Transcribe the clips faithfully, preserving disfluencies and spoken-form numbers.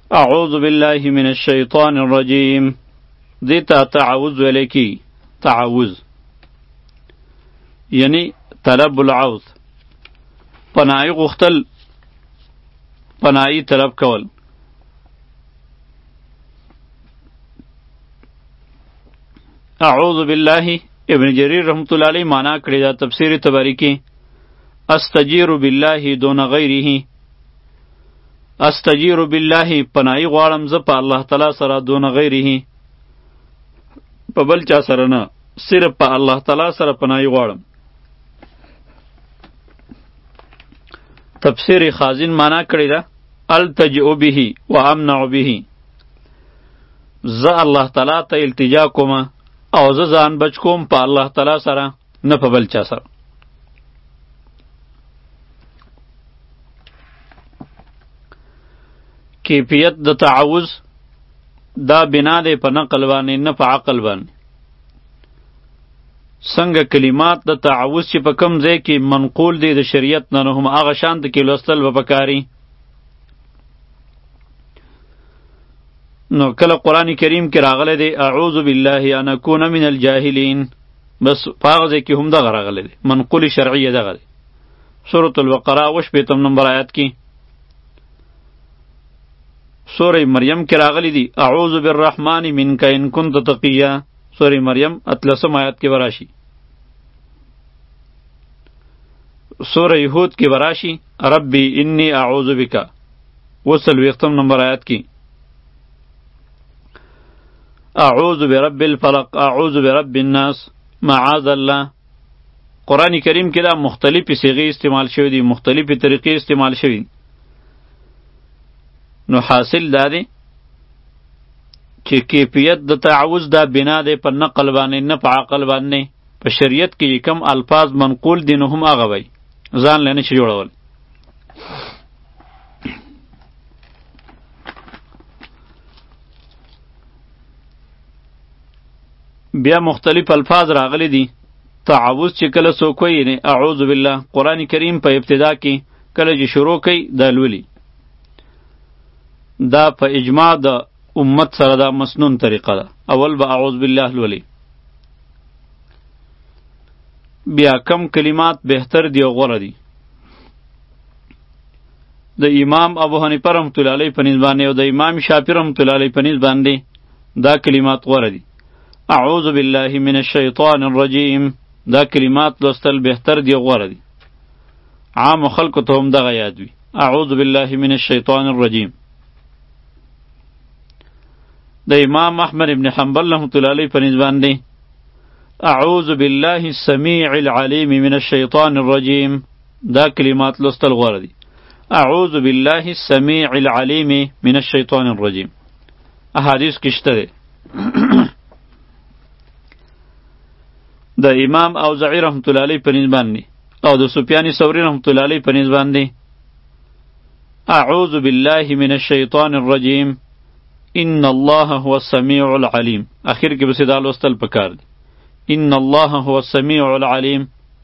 اعوذ بالله من الشیطان الرجیم. دیتا تعوذ ولیکی. تعوذ یعنی طلب العوذ، پناهی غوښتل، پناهی طلب کول. اعوذ بالله ابن جریر رحمت الله علیه معنا کړی دا تفسیر طبری کې استجیر بالله دون غیره. استجیر بالله پناهی غواړم زه په الله تعالی سره دون غیره، په بل چا سره نه، صرف په الله تعالی سره پناهی غواړم. تفسیر خازن معنا کړی دا التجئ به و امنع به، زه الله تعالی ته التجا کوم او زه ځان بچ کوم په الله تعالی سره، نه په بل چا سره. کیفیت د تعوذ دا بنا دی په نقل باندې، نه په عقل باندې. څنګه کلمات د تعوذ چې په کم ځای کې منقول دی د شریعت نه، نو هم هغه شانته کې لوستل به پکاري. نو کله قرآن کریم کې راغلی دی اعوذ بالله ان اکون من الجاهلین، بس په هغه ځای کې هم دغه راغلی دی، منقول شرعیه دغه دی. سورة البقره اووه شپېتم نمبر آیات کې. سورة مریم کې راغلی دی اعوذ بالرحمن منک ان کنت تقیا. سورة مریم اتلسم آیات کې براشي. سورة یهود کې براشي ربی انی اعوذ بک اووه څلوېښتم نمبر آیات کې. اعوذ برب الفلق اعوذ برب الناس معاذ الله. قرآن کریم کې دا مختلفی صیغې استعمال شوی دي، مختلفی طریقې استعمال شوی دي. نو حاصل دا دی چې کیفیت د تعوذ دا بنا دی په نقل باندې، نه په عقل باندې. په شریعت کې کم الفاظ منقول دي نو هم هغه وای، ځان له نشي جوړول. بیا مختلف الفاظ راغلی دي. تعوذ چې کله څوک وایي یعنی اعوذ بالله، قرآن کریم په ابتدا کې کله چې شروع کوي دا لولي، دا په اجماع د امت سره دا مسنون طریقه ده، اول به اعوذ بالله لولي. بیا کم کلمات بهتر دی او غوره دی. د امام ابو حنیفه رحمت الله علیه په نسبت باندې او د امام شافعی رحمت الله علیه په نسبت باندې دا کلمات غوره دي. اعوذ بالله من الشیطان الرجیم، دا کلمات لوستل بهتر دی او غوره دی. عام خلکو ته هم دغه یاد وي، اعوذ بالله من الشیطان الرجیم. د امام احمد ابن حنبل رحمت الله علیه په نسبت باندې اعوذ بالله السمیع العلیم من الشیطان الرجیم، دا کلمات لوستل غوره دي. اعوذ بالله السمیع العلیم من الشیطان الرجیم احادیث کې شته دی. د امام اوزاعی رحمت الله علیه په نسبت باندې او د سفیان ثوری رحمت الله علیه په نسبت باندې اعوذ بالله من الشیطان الرجیم ان الله هو السمیع العلیم. اخر کې بس دا لوستل پکار دی، ان الله هو السمیع العلیم.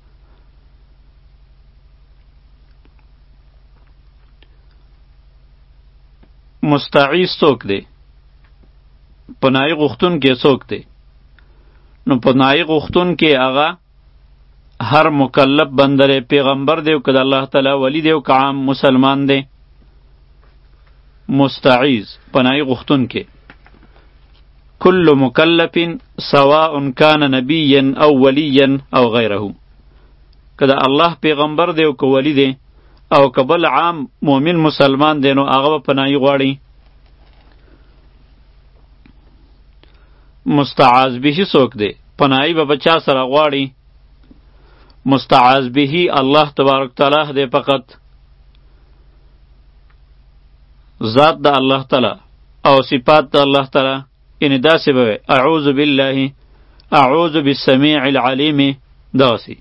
مستعیذ څوک دی؟ پناهی غوښتون کې څوک دی؟ نو پناهی غوښتون کې هغه هر مکلف بنده دی، پیغمبر دی او که د الله تعالی ولی دی او که عام مسلمان دی. مستعیذ پناهی غوښتون کې کل مکلف سواء کان نبیا او ولیا او غیره، که د الله پیغمبر دی او که ولی دی او که بل عام مؤمن مسلمان دی نو هغه به پناهی غواړي. مستعاذ به څوک دی؟ پناهی به بچا سره غواړي؟ مستعاذ به الله تبارک تعالی دی فقط، ذات د الله تعالی او صفات د الله تعالی. یعنی داسې به اعوذ بالله، اعوذ بالسمیع العلیم، داسې.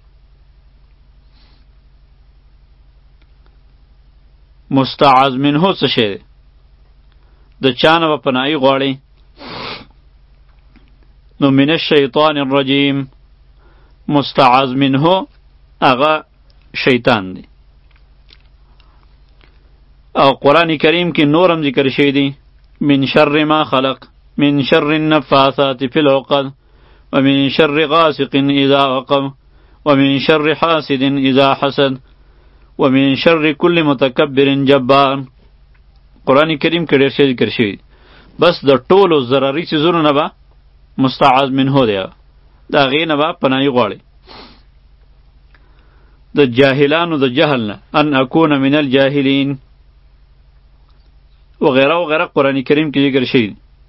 مستعاذ منه څه شی دی؟ د چا نه به پناهی غواړي؟ نو من الشیطان الرجیم، مستعاذ منه هغه شیطان دی. او قرآن کریم کې نورم ذکر شوی دی من شر ما خلق من شر النفاثات في العقد ومن شر غاسق اذا وقب ومن شر حاسد اذا حسد ومن شر كل متکبر جبار. قرآن کریم کې ډېر شی ذکر شوی، بس د ټولو ضرري څیزونو نه به مستعاذ منه دی، د هغې نه به پناهي غواړي. د جاهلانو د جهل نه، ان اکون من الجاهلین وغیره وغیره قرآن کریم کې ذکر شوی.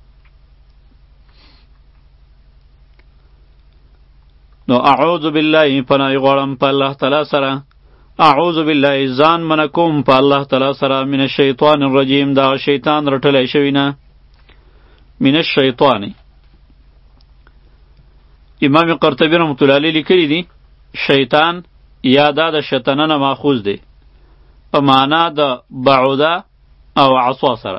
نو اعوذ بالله پناهي غواړم په الله تعالی سره. اعوذ بالله ځان منع کوم په الله تعالی سره من الشیطان الرجیم، دا شیطان رټلی شوی نه. من الشیطان امام قرطبی رحمت الله علیه لیکلی دی شیطان یا دا د شیطانه نه ماخوذ دی په معنا د بعوده او عصا سره.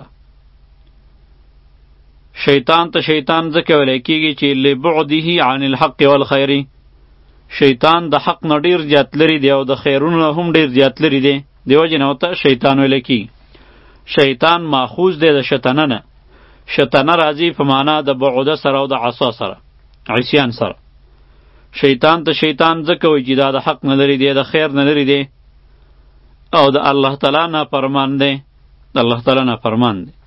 شیطان ته شیطان ځکه ویلی کېږي چې لبعده عن الحق والخیر، شیطان د حق نه ډېر زیات لري دی او د خیرونو نه هم ډېر زیات لري دی، دې وجې نه ورته شیطان ویلی کېږي. شیطان ماخوذ دی د شیطانه نه. شیطانه راځي په معنا د بعوده سره او د عصا سره، عصیان سره. شیطان ته شیطان ځکه وایي چې دا د حق نه لري دی، د خیر نه لري دی او د الله تعالی نه فرمان دی، د الله تعالی نه فرمان دی.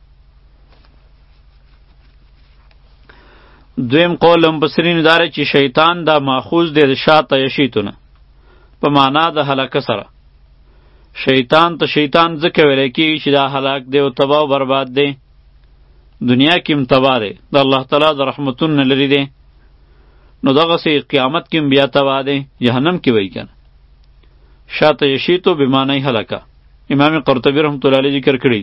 دویم قول مفسرینو دا دی چې شیطان دا ماخوذ دی د شاته یشیتونه په معنا د هلاکه سره. شیطان ته شیطان ځکه ویلی کېږي چې دا هلاک دی او تباه او برباد دی، دنیا کې هم تباه دی، د الله تعالی د رحمتون نه لري دی. نو دغسې قیامت کې هم بیا تباه دی، جهنم کې وایي که نه. شاته یشیتو بمعنی هلکه. امام قرطبی رحمت الله علیه ذکر کړي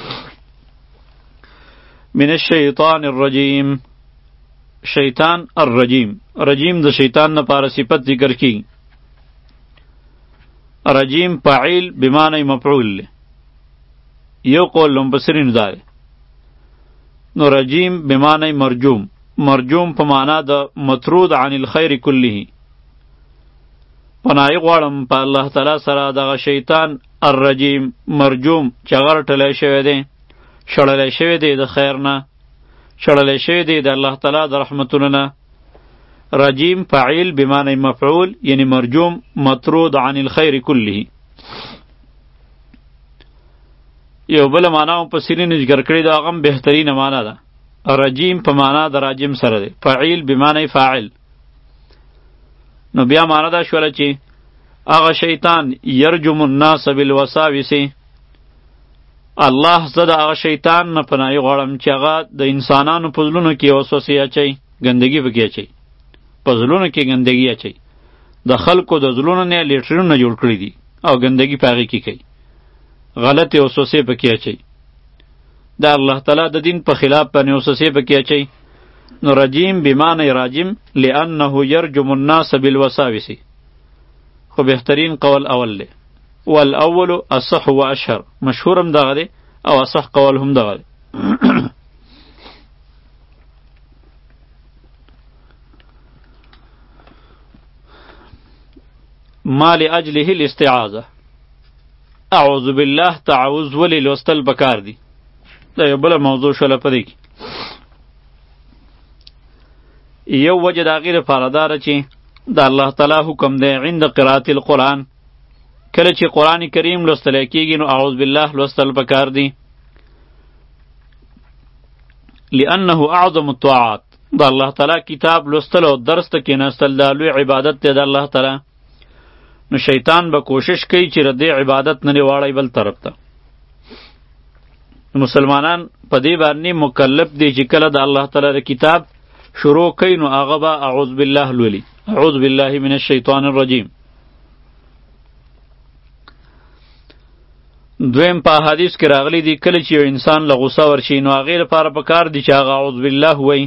من الشیطان الرجیم. شیطان الرجیم، رجیم د شیطان نه پاره صفت ذکر کی. رجیم فاعل بمعنی مفعول له. یو قول مفسرین دا نو رجیم بمعنی مرجوم، مرجوم په معنا د مطرود عن الخیر کله. پناهی غواړم په الله تعالی سره دغه شیطان الرجیم مرجوم چې هغه رټلی شوی دی، شړلی شوی دی د خیر نه، شړلی شوی دی د الله تعالی د رحمتونو نه. رجیم فاعل بمعنی مفعول یعنی مرجوم مطرود عن الخیر کله. یو بل معنا هم مفسرینو ذکر کړي دا هغه بهترینه معنا ده. رجیم په معنا د راجم سره دی، فاعل بمعنی فاعل. نو بیا معنا دا شوله چې هغه شیطان یرجم الناس بالوساوس. الله زه د هغه شیطان نه پناهي غواړم چې هغه د انسانانو په زړونو کې وسوسې اچوي، ګندګي پکې اچوي، په زړونو کې ګندګي اچوي. د خلکو د زړونو نه لیټرونه جوړ کړي دي او ګندګي په هغې کې کوي، غلطې وسوسې پکې اچوي. د الله تعالی د دین په خلاف باندې وسوسې پکې اچوي. نو رجیم بمعنی راجم لانه یرجم الناس بالوساوس. خو بهترین قول اول دی، والاول اصح و اشهر، مشهور هم دغه دی او اصح قول هم دغه دی. ما لاجله الاستعاذه. اعوذ بالله تعوذ ولی لوستل پکار دی. دا یو بله موضوع شوله په دې کې. یو وجه د هغې دپاره دا ده چې د الله تعالی حکم دی عند قرات القرآن، کله چې قرآن کریم لوستلی کېږي نو اعوذ بالله لوستل پکار دی. لانه اعظم الطاعات، د الله تعالی کتاب لوستل او درس ته کېناستل دا لوی عبادت دی د الله تعالی. نو شیطان به کوشش کوي چې د دې عبادت نه واړی بل طرف ته. مسلمانان په دې باندې مکلف دي چې کله د الله تعالی د کتاب شروع کوي نو هغه به اعوذ بالله لولي، اعوذ بالله من الشیطان الرجیم. دویم په حدیث کې راغلی دی کله چې یو انسان له غصه ورشي نو هغې لپاره پکار دی چې هغه اعوذ بالله وایي.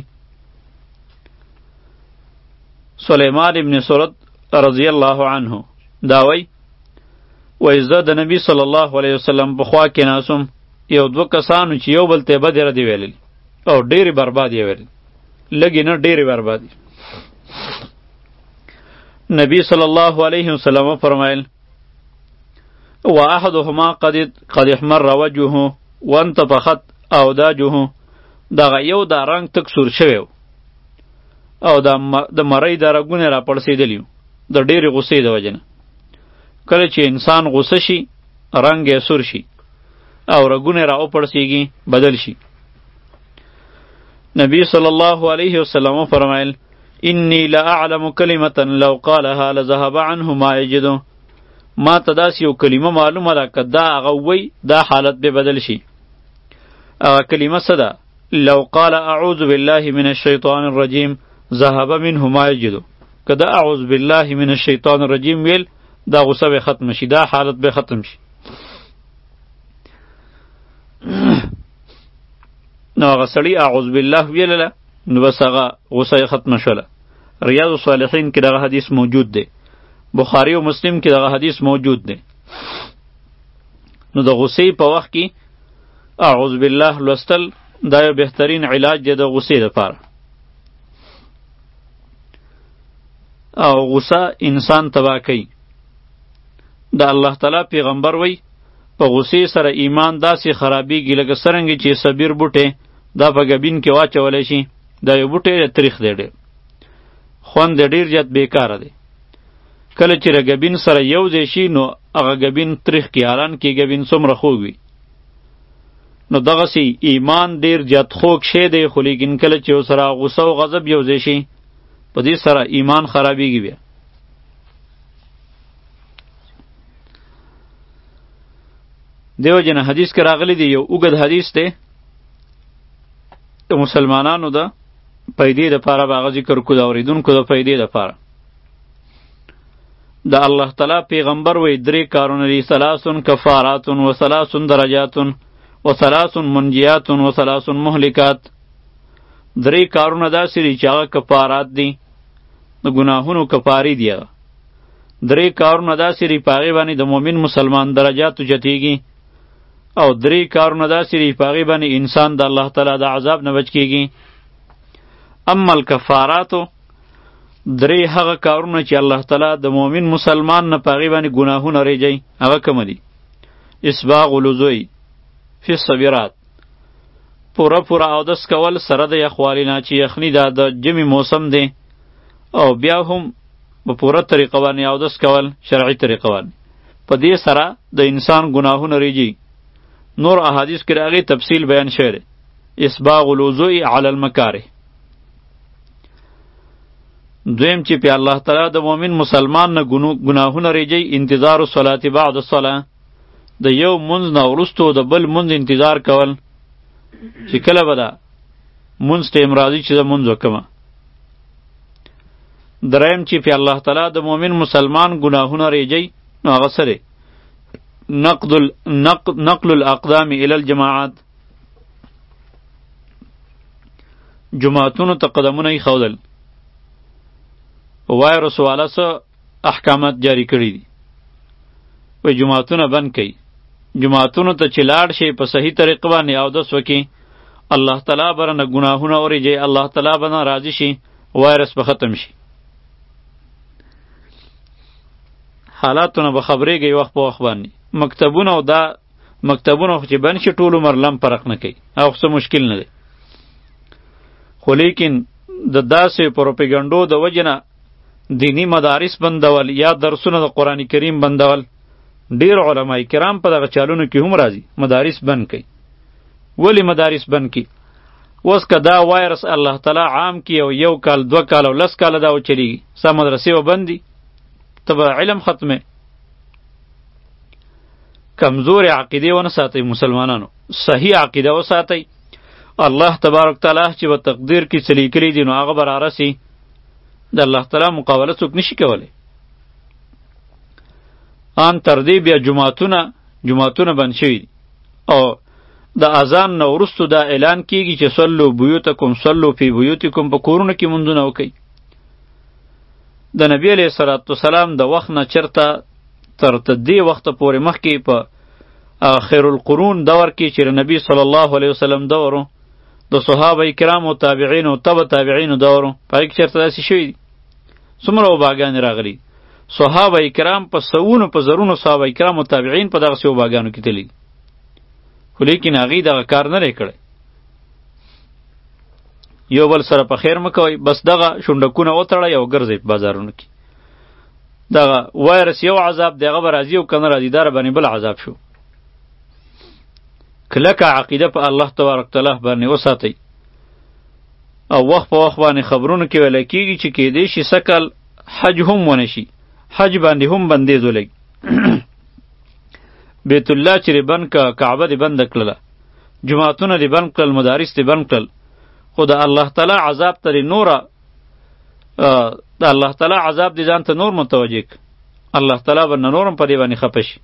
سلیمان ابن سرد رضی الله عنه دا وایي وایي زه د نبی صلی الله علیه وسلم په خوا کې ناسم، یو دوه کسانو چې یو بل ته بدې ردې ویلې او ډېرې برباد یې ویلې، لږې نه ډېرې بربادي. نبی صلی الله علیه وسلم فرمایل و احدهما قد قد احمر وجهه وانتفخت او دا جوهو دغه یو دا رنگ تک سور شوی او دا د مړی دا رګونه را پړسېدلی د ډېرې غصې د وجې نه. کله چې انسان غصه شي رنګ یې سور شي او رګونه را وپړسېږي بدل شي. نبی صلی الله علیه وسلم فرمایل انی لا اعلم کلمة لو قالها لذهب عنه ما یجد. ما ته داسې یو کلمه معلومه ده که دا هغه ووی دا حالت به بدل شي. هغه کلمه څه ده؟ لو قال اعوذ بالله من الشیطان الرجیم ذهب منه ما یجد. که دا اعوذ بالله من الشیطان الرجیم ویل دا غصه به ختم شي، دا حالت به ختم شي. نو هغه سړي اعوذ بالله ویلله نو بس هغه غصه ختمه شوله. ریاض الصالحین کې دغه حدیث موجود دی، بخاری و مسلم کې دغه حدیث موجود دی. نو د غصې په وخت کې اعوذ بالله لوستل دا یو بهترین علاج دی د غصې لپاره. او غصه انسان تباه کوي. د الله تعالی پیغمبر وی په غصې سره ایمان داسې خرابېږي لکه څرنګه چې صبیر بوټی دا په ګبین کې واچولی شي. دا یو بوټی تریخ دی ډېر، خوند یې ډېر زیات بیکاره دی. کله چې د ګبین سره یو ځای شي نو هغه ګبین تریخ کي، حالان کې ګبین څومره خوږ وي. نو دغسې ایمان ډېر زیات خوږ شی دی، خو لیکن کله چې ورسره غصه او غضب یو ځای شي په دې سره ایمان خرابېږي. بیا دیو جن حدیث کې راغلی دی، یو اوږد حدیث دی د مسلمانانو د پیدې دپاره به هغه ذکر کړو، د اورېدونکو د پیدې دپاره. د الله تعالی پیغمبر وی درې کارونه دي، ثلاثن کفاراتن و ثلاثن درجاتن و ثلاثن منجیاتن و ثلاثن مهلکات. درې کارونه داسې دي چې هغه کفارات دي، د ګناهونو کفارې دي. هغه درې کارونه داسې دي په هغې باندې د مؤمن مسلمان درجات اوچتېږي، او درې کارونه داسې دي په هغې باندې انسان د الله تعالی د عذاب نه بچ کېږي. اما الکفاراتو درې هغه کارونه چې الله تعالی د مؤمن مسلمان نه په هغې باندې ګناهونه ریجوي هغه کومه دي؟ اسباغ الوضوء فی الصبیرات، پوره پوره اودس کول سره د یخوالي نه چې یخني دا د ژمي موسم دی، او بیا هم په پوره طریقه باندې اودس کول شرعي طریقه باندې، په دې سره د انسان ګناهونه ریجي. نور احادیث کې راغلي تفصیل بیان شوی دی. اسباغ الوضوء علی المکاره. دویم چې په الله تعالی د مؤمن مسلمان نه ګناهونه ریجي، انتظار الصلاة بعد الصلاة، د یو منځ نه وروستو د بل منځ انتظار کول چې کله به ده منځ ټیم راځي چې زه منځ وکړمه. دریم چې په الله تعالی د مؤمن مسلمان ګناهونه ریجي نو هغه څه دی؟ نقد نقل الاقدام الى الجماعات، جماعتونو ته قدمونه ایښودل. وایرس والا څه احکامات جاری کړي دي، وایي جماعتونه بند کړي. جماعتونو ته چې لاړ شي په صحیح طریقه باندې اودس وکړي، الله تعالی به رانه ګناهونه وریجي، الله تعالی به نه راضي شي، وایرس به ختم شي. حالاتونه به خبرېږي وخت په وخت باندې. مکتبونه او دا مکتبونه چې بند شي ټول عمر لم فرق نه کوي، او څه مشکل نه دی. خو لیکن د داسې پروپیګنډو د وجې نه دینی مدارس بندول یا درسونه د قرآن کریم بندول، ډیر علماء کرام په دغه چالونو کې هم راځي مدارس بند کوي. ولی مدارس بند کی؟ اوس که دا وایرس الله تعالی عام کی او یو کال دو کال او لس کال دا وچلیږي، ستا مدرسې و بندي، ته به علم ختمه. کمزور عقیده ونه ساتئ مسلمانانو، صحیح عقیده وساتئ. الله تبارک تعالی چې په تقدیر کې څه لیکلي دي نو هغه به رارسي. د الله تعالی مقابله څوک نشي کولی. ان تر دې بیا جماعتونه جماعتونه بند شوي دي، او د اذان نه وروستو دا اعلان کیږي چې صلو بیوتکم صلو فی بیوتکم، په کورونو کې مونځونه وکئ. د نبی علیه الصلاة والسلام د وخت نه چرته تر دې وخته پورې مخکې په خیر القرون دور کې چې نبی صلی الله علیه وسلم دور و، د صحابه کرامو تابعین او تبع تابعینو دور و، په هغې کې چېرته داسې شوي دي؟ څومره وباګانې راغلي. صحابه کرام په سوونو په زرونو صحابه کرام او تابعین په دغسې وباګانو کې تللي. خو لیکن هغې دغه کار نه دی کړی. یو بل سره په خیر مه کوئ، بس دغه شونډکونه وتړئ او ګرځئ په بازارونو کې. دغه وایرس یو عذاب دی، هغه به راځي او که نه راځي، دا راباندې بل عذاب شو. کلکه عقیده په الله تبارک تعالی باندې وساتئ او وخت په وخت باندې خبرونو کې ویلی کېږي چې کیدای شي سکل حج هم ونه شي، حج باندې هم بندیز ولګي. بیت الله چې بند که، کعبه دې بنده کړله، جماعتونه دې بند کړل، مدارس دې بند کړل، خو د الله تعالی عذاب ته نوره د الله تعالی عذاب دې ځان ته نور متوجه ک، الله تعالی به نه نورم په دې باندې خفه شي.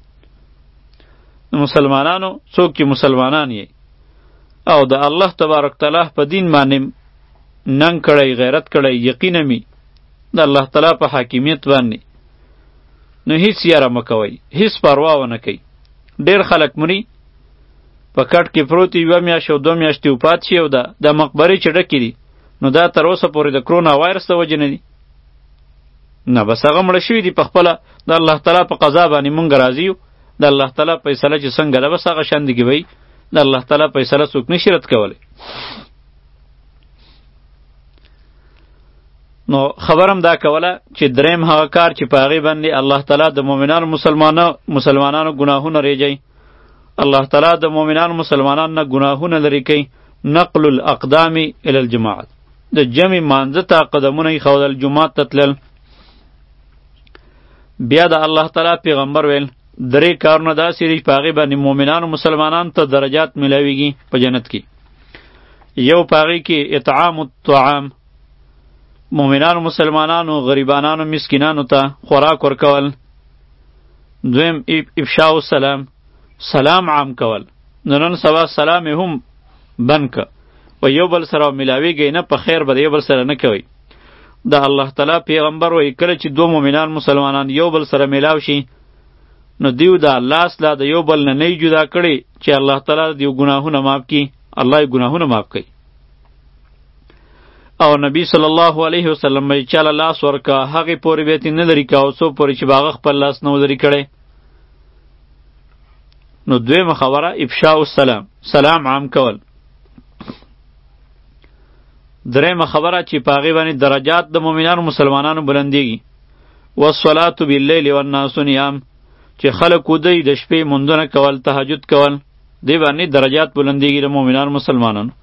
مسلمانانو څوک چې مسلمانان یې او د الله تبارک تعالی په دین باندې ننګ کړی، غیرت کړی، یقینا می د الله تعالی په حاکمیت باندې، نو هیڅ یاره مه کوئ، هیڅ پروا ونه کوئ. ډېر خلک مري په کټ کې پروت یوه میاشت او دوه میاشتې وفات شي او د د مقبرې چې ډکې دي، نو دا تر اوسه پورې د کرونا وایرس د وجې نه دي، نه بس هغه مړه شوي دي په خپله. د الله تعالی په قضا باندې مونږ راضي یو، د الله تعالی فیصله چې څنګه ده بس هغه شاندې وي. د الله تعالی فیصله څوک نشي رد کولی. نو خبرم دا کوله چې دریم هغه کار چې په هغې باندې الله تعالی د مؤمنانو مسلمانانو مسلمانانو ګناهونه ریجوي، الله تعالی د مؤمنانو مسلمانانو نه ګناهونه لرې کوي. نقل الاقدام الی الجماعت، د جمع مانځه ته قدمونه ایښودل، جومات ته تلل. بیا د الله تعالی پیغمبر ویل درې کارونه داسې دي په هغې باندې مؤمنانو مسلمانانو ته درجات میلاویږي په جنت کې. یو په هغې کې اطعام الطعام، مؤمنانو مسلمانانو غریبانانو مسکینانو ته خوراک ورکول. دویم افشاء السلام، سلام عام کول. نن سبا سلام هم بند که و یو بل سره میلاویږي نه، په خیر به د یو بل سره نه کوئ. د الله تعالی پیغمبر وایي کله چې دو مؤمنان مسلمانان یو بل سره میلاو شي، نو دیو د الله اصله د یو بل نه نه جدا کړي چې الله تعالی د دیو ګناهونه معاف کړي، الله یې ګناهونه معاف کوي. او نبی صلی الله علیه وسلم وایي چاله لاس ورکه هغې پورې به یې نه لرې کوه څو پورې چې به هغه خپل لاس نه و لرې کړی. نو دویمه خبره افشاء السلام، سلام عام کول. دریمه خبره چې په هغې باندې درجات د مؤمنانو مسلمانانو بلندیږي. والصلاة باللیل والناس نیام، چې خلک ودی د شپې مونځونه کول، تهجد کول، دې باندې درجات بلندیږي د مؤمنانو مسلمانانو.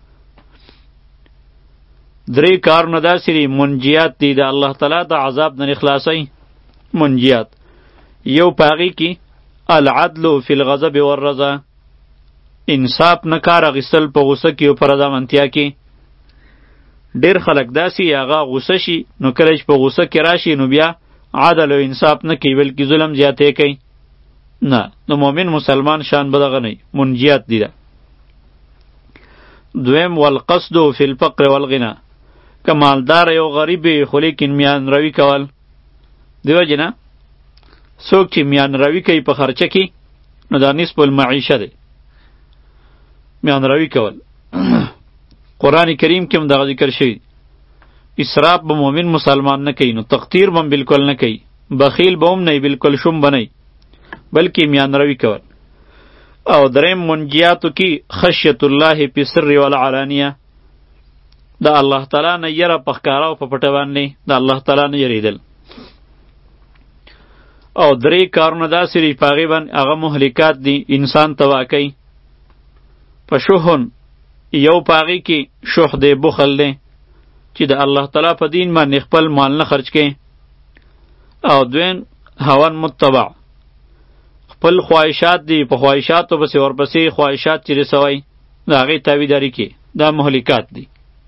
درې کارونه داسې دي منجیات دي د الله تعالی د عذاب نه خلاصوي. منجیات یو په هغې کې العدل فی الغضب والرضا، انصاف نه کار اخیستل په غصه کې او په رضامندتیا کې. ډېر خلک داسې هغه غصه شي، نو کله چې په غصه کې راشي نو بیا عدل او انصاف نه کوي بلکې ظلم زیاتی کوي. نه، د مؤمن مسلمان شان به دغه نه وي، منجیات دي ده. دویم والقصد فی الفقر والغنا، که مالدار یو غریب وي خو لیکن میان روي کول. دې وجې نه څوک چې میان روي کوي په خرچه کې، نو دا نصف المعیشه دی، میان روي کول. قرآن کریم کې هم دغه ذکر شوی، اسراف به مؤمن مسلمان نه کوي، نو تقتیر به هم بلکل نه کوي، بخیل به هم نه وي، بلکل شوم به نه وي، بلکې میان روي کول. او دریم منجیاتو کې خشیت الله فی سر والعلانیه، د الله تعالی نه یره په ښکاره او په پټه باندې د الله تعالی نه یریدل. او درې کارونه داسې دي په هغې باندې هغه مهلکات دي انسان تباه کوي. په شحن یو په هغې کې شح دی، بخل دی چې د الله تعالی په دین باندې خپل مال نه خرج کوي. او دویم هوان متبع، خپل خواهشات دي، په خواهشاتو پسې ورپسې خواهشات چې رسوي د هغې تابعداري کوي، دا مهلکات دي.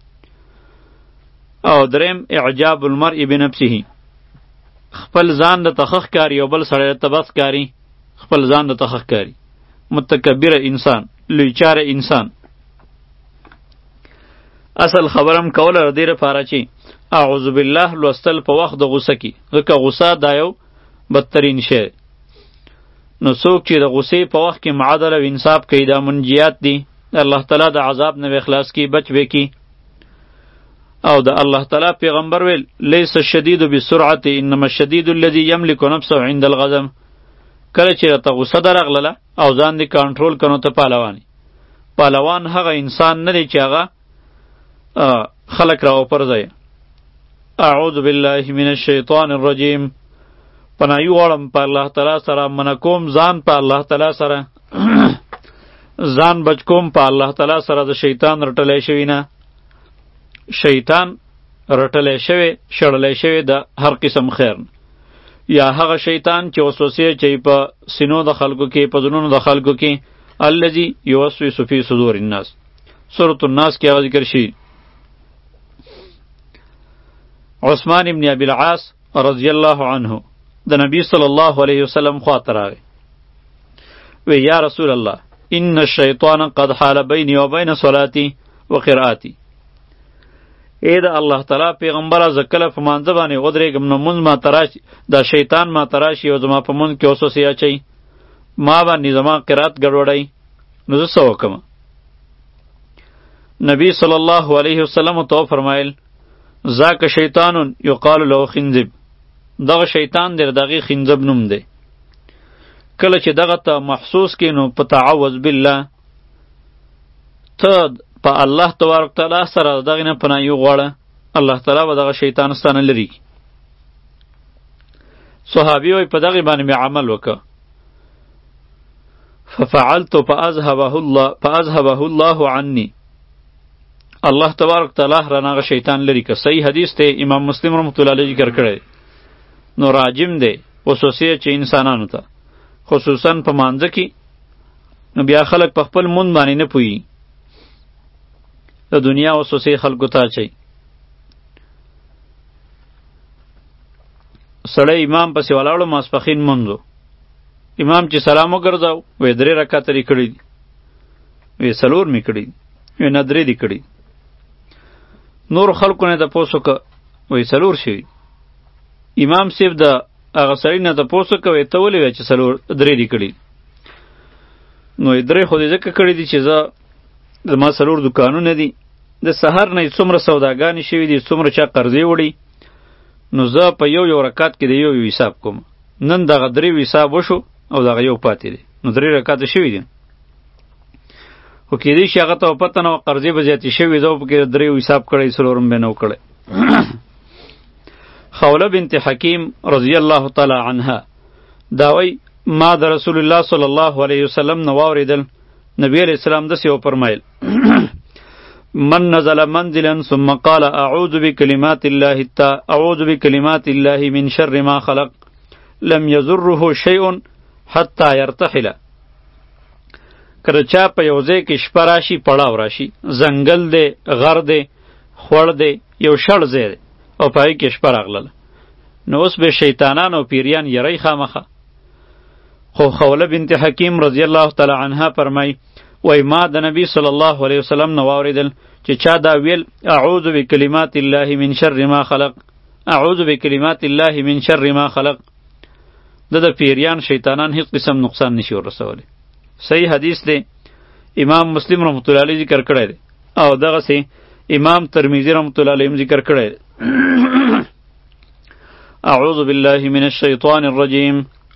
او دریم اعجاب المرء بنفسه، خپل ځان د تخخ کاری او بل سړی ته بس کاری، خپل ځان د تخخ کاری. متکبر انسان، لویچار انسان. اصل خبرم کوله د دې لپاره چې اعوذ بالله لوستل په وخت د غوسه کې، ځکه غوسه دا یو بدترین شی. نو څوک چې د غوسې په وخت کې معدل او انصاف کوي، دا منجیات دي، الله تعالی د عذاب نه به خلاص کی، بچ به کی. او د الله تعالی پیغمبر ویل لیس الشدید بالسرعه انما الشدید الذي يملك نفسه عند الغضب، کله چې راته غصه درغلله او ځان دې کنټرول کنو ته پهلوانی. پهلوان هغه انسان نه دی چې هغه خلق را وپرځوي. اعوذ بالله من الشیطان الرجیم، پناهی غواړم په الله تعالی سره، منع کوم ځان په الله تعالی سره ځان بچ کوم په الله تعالی سره د شیطان رټلی شوي نه. شیطان رټلی شوی شړلی شوی د هر قسم خیر نه، یا هغه شیطان چې وسوسې اچوي په سینو د خلکو کې، په زړونو د خلکو کې، الذي یوسوس فی صدور الناس. سورة الناس کې هغه ذکر شي. عثمان ابن ابي العاص رضی الله عنه د نبی صلی الله علیه وسلم خواته راغی، وی یا رسول الله ان الشیطان قد حال بیني و بین صلاتي و قرآتي. ای د الله تعالی پیغمبره زه کله په مانځه باندې ودرېږم نو مونځ ما تراشي، دا شیطان ما تراشي او زما په مونځ کې وسوسې اچوي، ما باندې زما قرات ګډوډوي، نو زه څه وکړم؟ نبی صلی الله علیه وسلم ته وفرمایل ذاک شیطان یقال له خنزب، دغه شیطان دی، دغه خنزب نوم دی. کله چې دغه ته محسوس کې نو په تعوذ بالله ته په الله تبارک تعالی سره دغه نه پناهي غواړه، الله تعالی به دغه شیطان ستانه لري. صحابي وای په دغه باندې مې عمل وکړ، ففعلت فاذهبه الله فاذهبه الله عني، الله تبارک تعالی رانغه شیطان لري که. صحیح حدیث ته امام مسلم رحمۃ اللہ علیہ ذکر کړی. نو راجم دی وسوسه چې انسانانو ته خصوصا په مانځه کې، نو بیا خلک په خپل مون باندې نه پوي، د دنیا وسوسې خلکو ته اچوي. سړی امام پسې ولاړو، ماسپښین مونځو، امام چې سلام وګرځاو وی درې رکعته لري کړي دي، وی څلور مې کړي دي، وی نه درې دي کړي. نور خلکو نه تپوس وکړه، وی څلور شوي. امام صاحب د هغه سړي نه تپوس وکړه، وی ته ولې وایې چې څلور درې دي کړي؟ نو درې خو دې ځکه کړي دي چې زه زما څلور دوکانونه دي، د سحر نه څومره سوداګانې شوي دي، څومره چا قرضې وړي، نو زه په یو یو رکعت کې د یو یو حساب کوم. نن دغه درې حساب وشو او دغه یو پاتې دی، نو درې رکعته شوي دي. خو کېدای شي هغه ته پته نه وه قرضې به زیاتې شوي، زه به پکې درې حساب کړی، څلورم به یې نه و کړی. خوله بنت حکیم رضی الله تعالی عنها دا وایي ما د رسول الله صلی الله علیه وسلم نه واورېدل، نبی علیه السلام داسې وفرمایل من نزل منزلا ثم قال اعوذ بکلمات الله التا اعوذ بکلمات الله من شر ما خلق لم یضره شیء حتی یرتحل. کله چا په یو ځای کې شپه راشي، پړاو راشي، ځنګل دی، غر دی، خوړ دی، یو شړ ځای دی او په هغې کې شپه راغلله، نو اوس به شیطانان او پیریان یری خامخه. خو خوله بنت حکیم رضی الله تعالی عنها فرمای وای ما د نبی صلی الله علیه وسلم نو اوریدل چې چا دا ویل اعوذ بکلمات الله من شر ما خلق، اعوذ بکلمات الله من شر ما خلق، د د پیریان شیطانان هیڅ قسم نقصان نشي ورسولی. صحیح حدیث دی، امام مسلم رحمۃ اللہ علیہ ذکر کړی دی او دغه سي امام ترمذی رحمۃ اللہ علیہ ذکر کړی دی. اعوذ بالله من الشیطان الرجیم.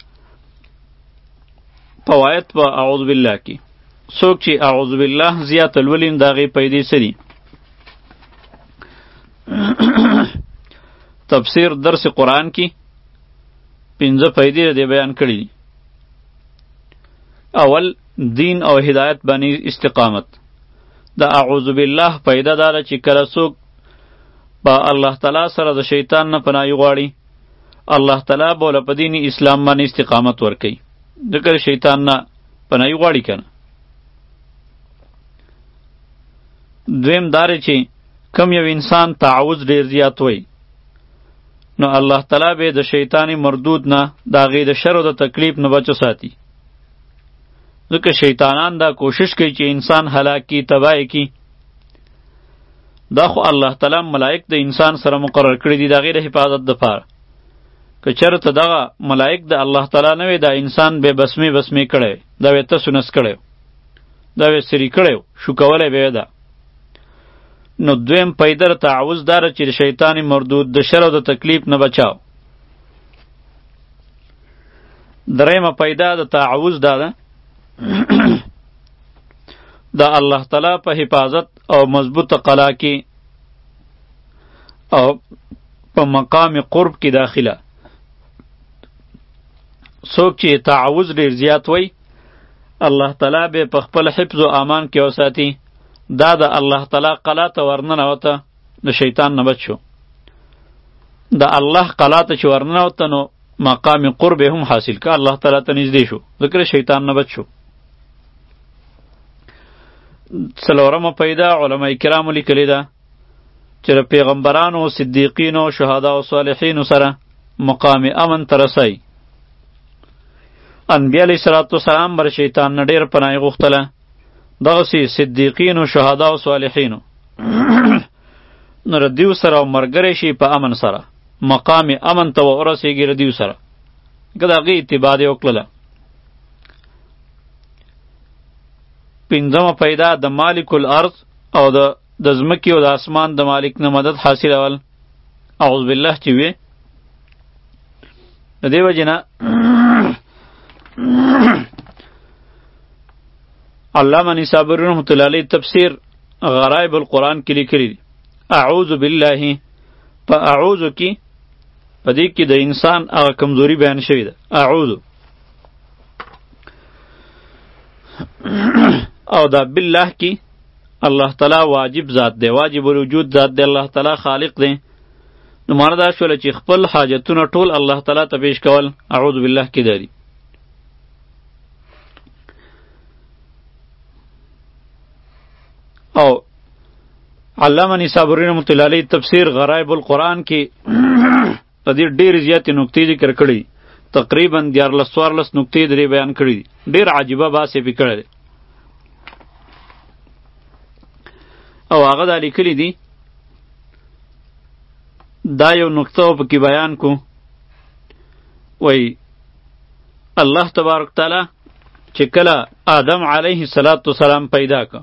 فوایت په اعوذ بالله کې څوک چې اعوذ بالله زیات الولین داغه پیدا سری. تفسیر درس قرآن کې پنځه پیدا دی بیان کړی. اول دین او هدایت باندې استقامت. د اعوذ بالله پیدا دار چې کله څوک با الله تعالی سره د شیطان نه پناهي غواړي، الله تعالی بوله په دین اسلام باندې استقامت ورکوي، ځکه شیطان نه پناهي غواړي کنه. دویم داره چې کم یو انسان تعوذ ډیر زیات وي، نو الله تعالی به د شیطان مردود نه د هغې د شر او د تکلیف نه بچو ساتي، ځکه شیطانان دا کوشش کوي چې انسان هلاک کی، تباه کی. دا خو الله تعالی ملائک د انسان سره مقرر کړي دي د هغې د حفاظت دپاره. که چېرته دغه ملائک د الله تعالی نه وی، دا انسان بې بسمې بسمې کړی، دا به تسو نس کړی، دا به سری کړی، شو کولی به ده. نو دویم پیدر تعوذ داره چې د شیطان مردود د شر او د تکلیف نه بچاو. دریمه پیدا د تعوذ دا ده د الله تعالی په حفاظت او مضبوطه قلا کې او په مقام قرب کې داخله. څوک چې تعوذ ډیر زیات وای الله تعالی به په خپل حفظ او امان کې وساتي. دا د الله تعالی قلا ته ورننوته د شیطان نه بچ شو. د الله قلا ته چې ورننوته نو مقام قرب هم حاصل که، الله تعالی ته نږدې شو، ذکر شیطان نه بچ شو. څلورمه پیدا علماء کرامو لیکلې ده چې د پیغمبرانو، صدیقینو، شهدا او صالحینو سره مقام امن ته رسئ. انبیاء علیه الصلاة والسلام بر شیطان نه ډېر پناه غوښتله، دغسې صدیقینو، شهدا او صالحینو نو د دیو سره مرګری شي په امن سره، مقام امن ته ورسېږي د دیو سره، که د هغې اتباع دې وکړله. پنځمه پیدا د مالک الارض او د د ځمکې او د اسمان د مالک نه مدد حاصلول. اعوذ بالله چې وې د دې وجې نه علامه نصابوري رحمة الله علیه تفسیر غرائب القرآن کې لیکلي دي اعوذ بالله. په اعوذ کې په دې کې د انسان هغه کمزوري بیان شوې ده. اعوذ او دا بالله کې الله تعالی واجب ذات دی، واجب الوجود ذات دی، الله تعالی خالق دی. نو معنی دا شوله چې خپل حاجتونه ټول الله تعالی ته پیش کول اعوذ بالله کې داري. او علامه نصابوري رحمة الله علیه تفسیر غرائب القرآن کې په دې ډېرې زیاتې نکتې ذکر کړي، تقریبا دیارلس څوارلس نکتې درې بیان کړي دي. ډېر عجیبه بحث یې پې کړی دی او هغه دا لیکلي دي. دا یو نکته پکې بیان کو، وای الله تبارک تعالی چې کله آدم علیه السلام پیدا که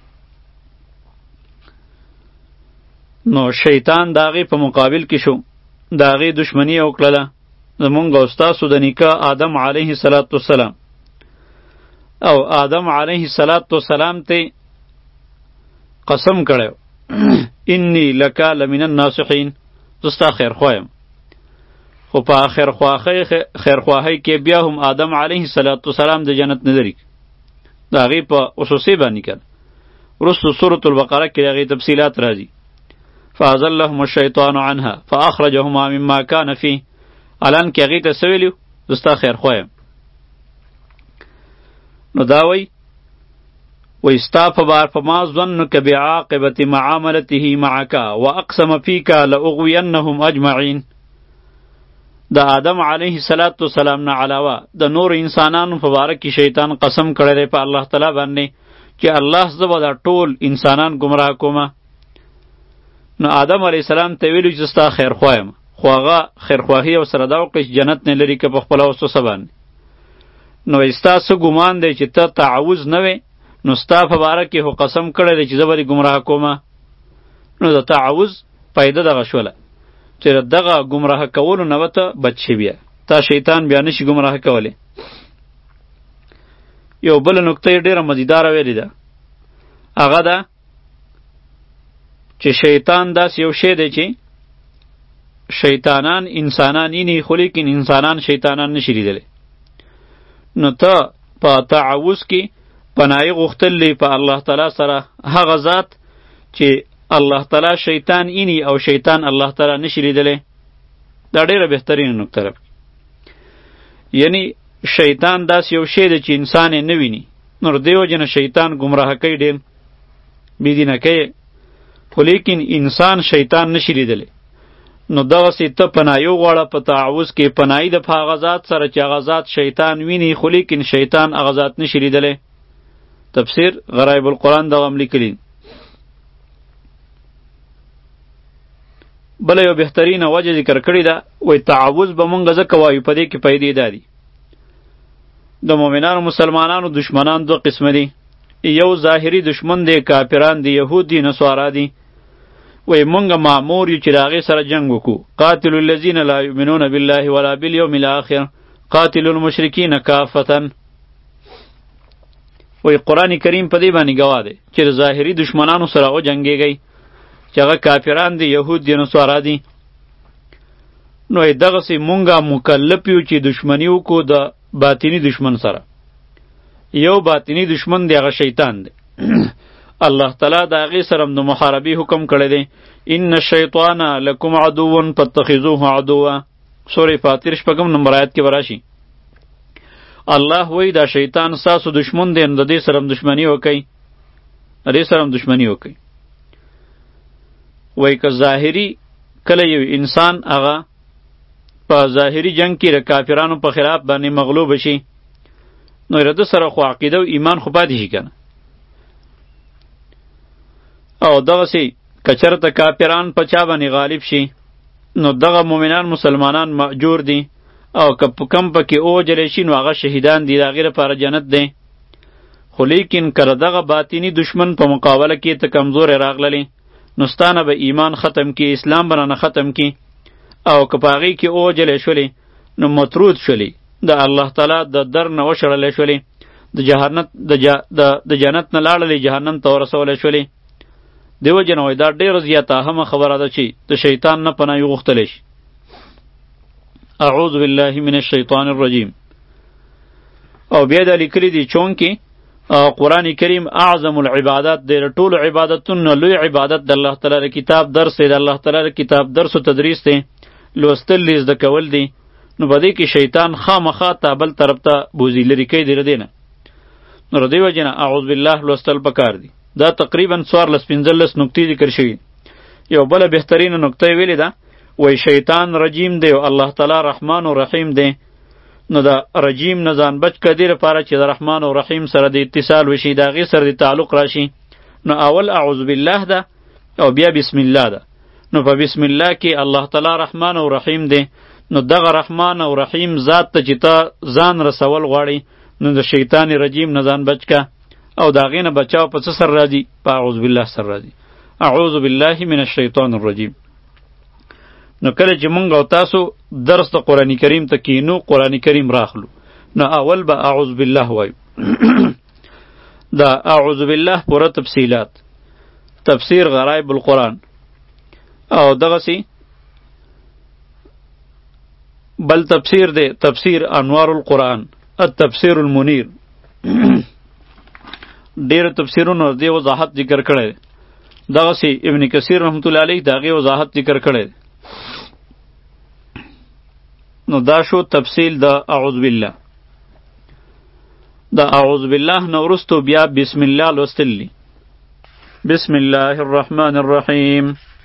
نو شیطان د هغې په مقابل کې شو، د هغې دشمني یې وکړله. زمونږ او ستاسو د نیکه آدم علیه السلام او آدم علیه السلام ته قسم کړی انی لکا لمن الناصحین، زه ستا خیرخوا یم. خو په خیرخواهۍ خیرخواهۍ کې بیا هم آدم علیه السلام د جنت نه لرې، د هغې په خصوصي باندې کړ. وروسته سورة البقره کې د هغې تفصیلات راځي. فازلهم الشیطان عنها فاخرجهما مما كان فيه. الان کې هغې ته څه ویلي؟ زه ستا خیرخوا یم. نو دا وایي و استا فبار فما ظنك بعاقبة معاملته معك واقسم فيك لاغوينهم اجمعين. د آدم علیه السلام نه علاوه د نور انسانانو په باره کې شیطان قسم کړی دی په الله تعالی باندې چې الله زه به دا ټول انسانان گمراه کومه. نو آدم علیه السلام ته ویلو چې ستا خیرخوا یم، خو هغه خیرخواهي او سره دا وکړه چې جنت نه لري که په خپله وسوسه باندې. نو ستا څه ګمان دی چې ته تعوذ نه وې، نو ستا په باره کې خو قسم کړی دی چې زه به دې ګمراه کومه. نو د تعوذ پیدا دغه شوله چې دغه ګمراه کولو نه به ته بچ شي، بیا تا شیطان بیا نشي ګمراه کولی. یو بله نکته یې ډېره مزیداره ویلې ده، هغه ده چې شیطان داسې یو شی دی چې شیطانان انسانان اینی خو لیکن انسانان شیطانان نشي لیدلی. نو ته په تعوذ کې پناهی غوښتل دی په الله تعالی سره، هغه ذات چې الله تعالی شیطان اینی او شیطان الله تعالی نشي لیدلی. دا ډېره بهترینه نکته ده. یعنی شیطان داسې یو شی دی چې انسان یې نه ویني، نو د دې وجې نه شیطان ګمراه کوي، ډېر بېدینه کوي، خو لیکن انسان شیطان نشي لیدلی. نو دغسې ته پناهی وغواړه په تعوذ کې، پناهی د په هغه ذات سره چې هغه ذات شیطان ویني خو لیکن شیطان هغه ذات نشي لیدلی. تفسیر غرائب القرآن دغه هم لیکلي. بله یو بهترینه وجه ذکر کړې ده، وایي تعوذ به مونږ ځکه وایو په دې کې پیدې دا دي. د مؤمنانو مسلمانانو دشمنان دو قسمه دي، یو ظاهري دشمن دی، کافران دي، یهود دي، نصارا دي. وایي مونږ مامور یو چې د هغې سره جنګ وکړو. قاتلو الذین لا یؤمنون بالله ولا بالیوم الاخر، قاتلوا المشرکین کافة. وی قرآن کریم په دې باندې گواه دی چې د ظاهري دشمنانو سره وجنګېږئ چې هغه کافران دي، یهود دي، نصارا دي. نو دغسې مونږه مکلف یو چې دشمني وکړو د باطني دشمن سره. یو باطني دشمن دی هغه شیطان دی. الله تعالی د هغې سره د محاربې حکم کړی دی. ان الشیطان لکم عدو فاتخذوه عدوا. سورې فاطر شپږم نمبر آیت کې به راشي. الله وی دا شیطان ستاسو دشمن دی، نو د دې سره دشمني وکئ، د دې سره دشمني وکئ. وی که ظاهري کله یو انسان هغه په ظاهري جنگ کې د کافرانو په خلاف باندې مغلوب شي، نو د ده سره خو عقیده او ایمان خو پاتې شي که نه. او دغسې که چېرته کافران په چا باندې غالب شي، نو دغه مؤمنان مسلمانان مأجور دي، او که په کم پکې ووجلی شي نو هغه شهیدان دي، د هغې لپاره جنت دی. خو لیکن کله دغه باطني دشمن په مقابله کې ته کمزوری راغللی، نو ستانه به ایمان ختم کی، اسلام به نه ختم کی. او که په هغې کې ووجلی شولې نو مطرود شولې، د الله تعالی د در نه وشړلی شولې، د جهنت د جنت نه لاړلې جهنم ته ورسولی شولې. دې وجې نه وایي دا ډېره زیاته اهمه خبره ده چې د شیطان نه پناه وغوښتلی شي. اعوذ بالله من الشیطان الرجیم. او بیا دا لیکلی دی چونکې قرآن کریم اعظم العبادات دی، د ټولو عبادتونو لوی عبادت د الله تعالی د کتاب درس دی، د الله تعالی د کتاب درس و تدریس دی، لوستل دی، زده کول دی. نو په دې کې شیطان خامخا تا بل طرف ته بوځي، لرې کوي د دې نه. نو د دې وجې نه اعوذ بالله لوستل پکار دی. دا تقریبا څوارلس پنځلس نکتې ذکر شوي. یو بله بهترینه نکته یې ویلې ده، وای شیطان رجیم دی او الله تعالی رحمان و رحیم دی. نو دا رجیم نه ځان بچ که دې لپاره چې د رحمان و رحیم سره د اتصال وشي، د هغې سره د تعلق راشي. نو اول اعوذ بالله ده او بیا بسم الله ده. نو په بسم الله کې الله تعالی رحمان و رحیم دی. نو دغه رحمان او رحیم ذات ته چې ته ځان رسول غواړي، نو د شیطان رجیم نه ځان بچ که، او د هغې نه بچاو په څه سر راځي؟ په اعوذ بالله سر راځي. اعوذ بالله من الشیطان الرجیم. نو کله چې مونږ او تاسو درس د قرآن کریم ته کینو، قرآن کریم راخلو، نو اول به اعوذ بالله وایو. دا اعوذ بالله پوره تفصیلات، تفسیر غرایب القرآن، او دغسی بل تفسیر دی تفسیر انوار القرآن، التفسیر المنیر. ډیر تفسیرونو دې وضاحت ذکر کړی. دغسی ابن کثیر رحمت الله علیه د هغې وضاحت ذکر کړی. نو دا شو تفصیل د اعوذ بالله. د اعوذ بالله نه وروستو بیا بسم الله لوستل دي. بسم الله الرحمن الرحیم.